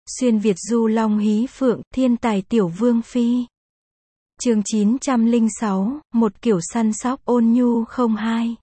Xuyên Việt du long hí phượng, thiên tài tiểu vương phi. Chương 906, một kiểu săn sóc ôn nhu không hai.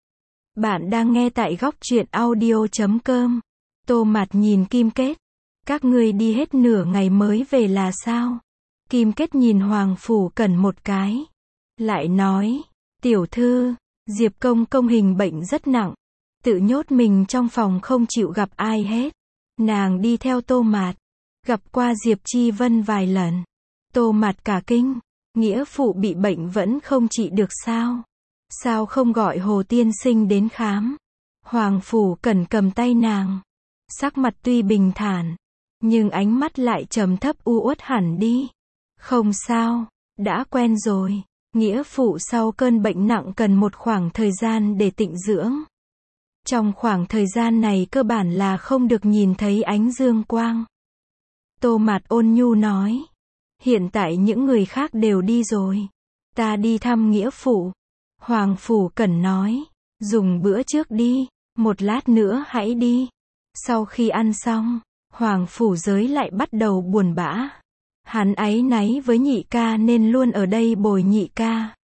Bạn đang nghe tại góc truyện audio.com. Tô Mạt nhìn Kim Kết. Các ngươi đi hết nửa ngày mới về là sao? Kim Kết nhìn Hoàng Phủ Cẩn một cái. Lại nói, tiểu thư, Diệp công công hình bệnh rất nặng. Tự nhốt mình trong phòng không chịu gặp ai hết. Nàng đi theo Tô Mạt. Gặp qua Diệp Chi Vân vài lần. Tô Mạt cả kinh. Nghĩa phụ bị bệnh vẫn không trị được sao? Sao không gọi Hồ tiên sinh đến khám? Hoàng Phủ Cẩn cầm tay nàng. Sắc mặt tuy bình thản, nhưng ánh mắt lại trầm thấp u uất hẳn đi. Không sao, đã quen rồi. Nghĩa phụ sau cơn bệnh nặng cần một khoảng thời gian để tịnh dưỡng. Trong khoảng thời gian này cơ bản là không được nhìn thấy ánh dương quang. Tô Mạt ôn nhu nói. Hiện tại những người khác đều đi rồi. Ta đi thăm nghĩa phụ. Hoàng Phủ Cẩn nói. Dùng bữa trước đi. Một lát nữa hãy đi. Sau khi ăn xong, Hoàng Phủ Giới lại bắt đầu buồn bã. Hắn áy náy với nhị ca nên luôn ở đây bồi nhị ca.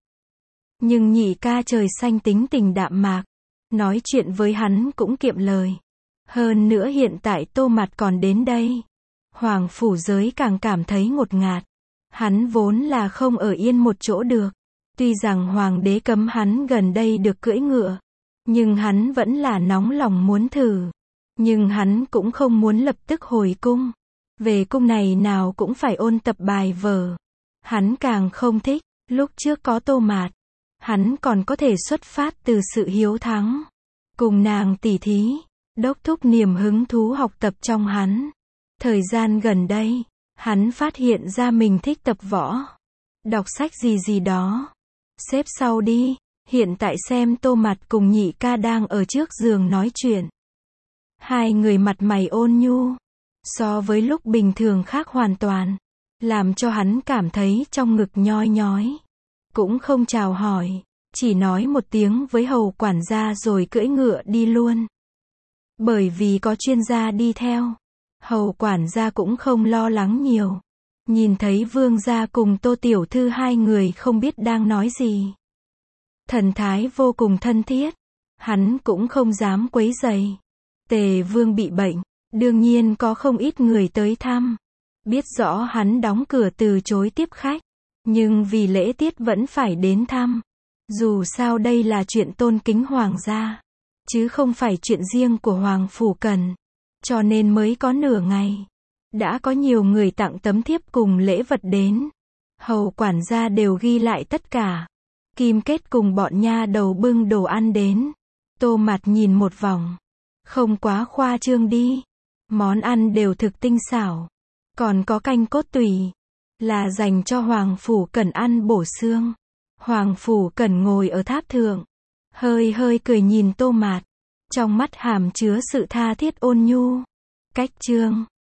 Nhưng nhị ca trời xanh tính tình đạm mạc. Nói chuyện với hắn cũng kiệm lời. Hơn nữa hiện tại Tô Mạt còn đến đây. Hoàng Phủ Giới càng cảm thấy ngột ngạt. Hắn vốn là không ở yên một chỗ được. Tuy rằng Hoàng đế cấm hắn gần đây được cưỡi ngựa. Nhưng hắn vẫn là nóng lòng muốn thử. Nhưng hắn cũng không muốn lập tức hồi cung. Về cung này nào cũng phải ôn tập bài vở. Hắn càng không thích. Lúc trước có Tô Mạt, hắn còn có thể xuất phát từ sự hiếu thắng. Cùng nàng tỉ thí. Đốc thúc niềm hứng thú học tập trong hắn. Thời gian gần đây, hắn phát hiện ra mình thích tập võ. Đọc sách gì gì đó. Xếp sau đi. Hiện tại xem Tô Mạt cùng nhị ca đang ở trước giường nói chuyện. Hai người mặt mày ôn nhu. So với lúc bình thường khác hoàn toàn. Làm cho hắn cảm thấy trong ngực nhói nhói. Cũng không chào hỏi. Chỉ nói một tiếng với hầu quản gia rồi cưỡi ngựa đi luôn. Bởi vì có chuyên gia đi theo. Hầu quản gia cũng không lo lắng nhiều. Nhìn thấy vương gia cùng Tô tiểu thư hai người không biết đang nói gì. Thần thái vô cùng thân thiết. Hắn cũng không dám quấy rầy. Tề vương bị bệnh. Đương nhiên có không ít người tới thăm. Biết rõ hắn đóng cửa từ chối tiếp khách. Nhưng vì lễ tiết vẫn phải đến thăm. Dù sao đây là chuyện tôn kính hoàng gia. Chứ không phải chuyện riêng của Hoàng Phủ Cẩn. Cho nên mới có nửa ngày. Đã có nhiều người tặng tấm thiếp cùng lễ vật đến. Hầu quản gia đều ghi lại tất cả. Kim Kết cùng bọn nha đầu bưng đồ ăn đến. Tô Mạt nhìn một vòng. Không quá khoa trương đi. Món ăn đều thực tinh xảo. Còn có canh cốt tùy. Là dành cho Hoàng Phủ Cẩn ăn bổ xương. Hoàng Phủ Cẩn ngồi ở tháp thượng. Hơi hơi cười nhìn Tô Mạt. Trong mắt hàm chứa sự tha thiết ôn nhu. Cách chương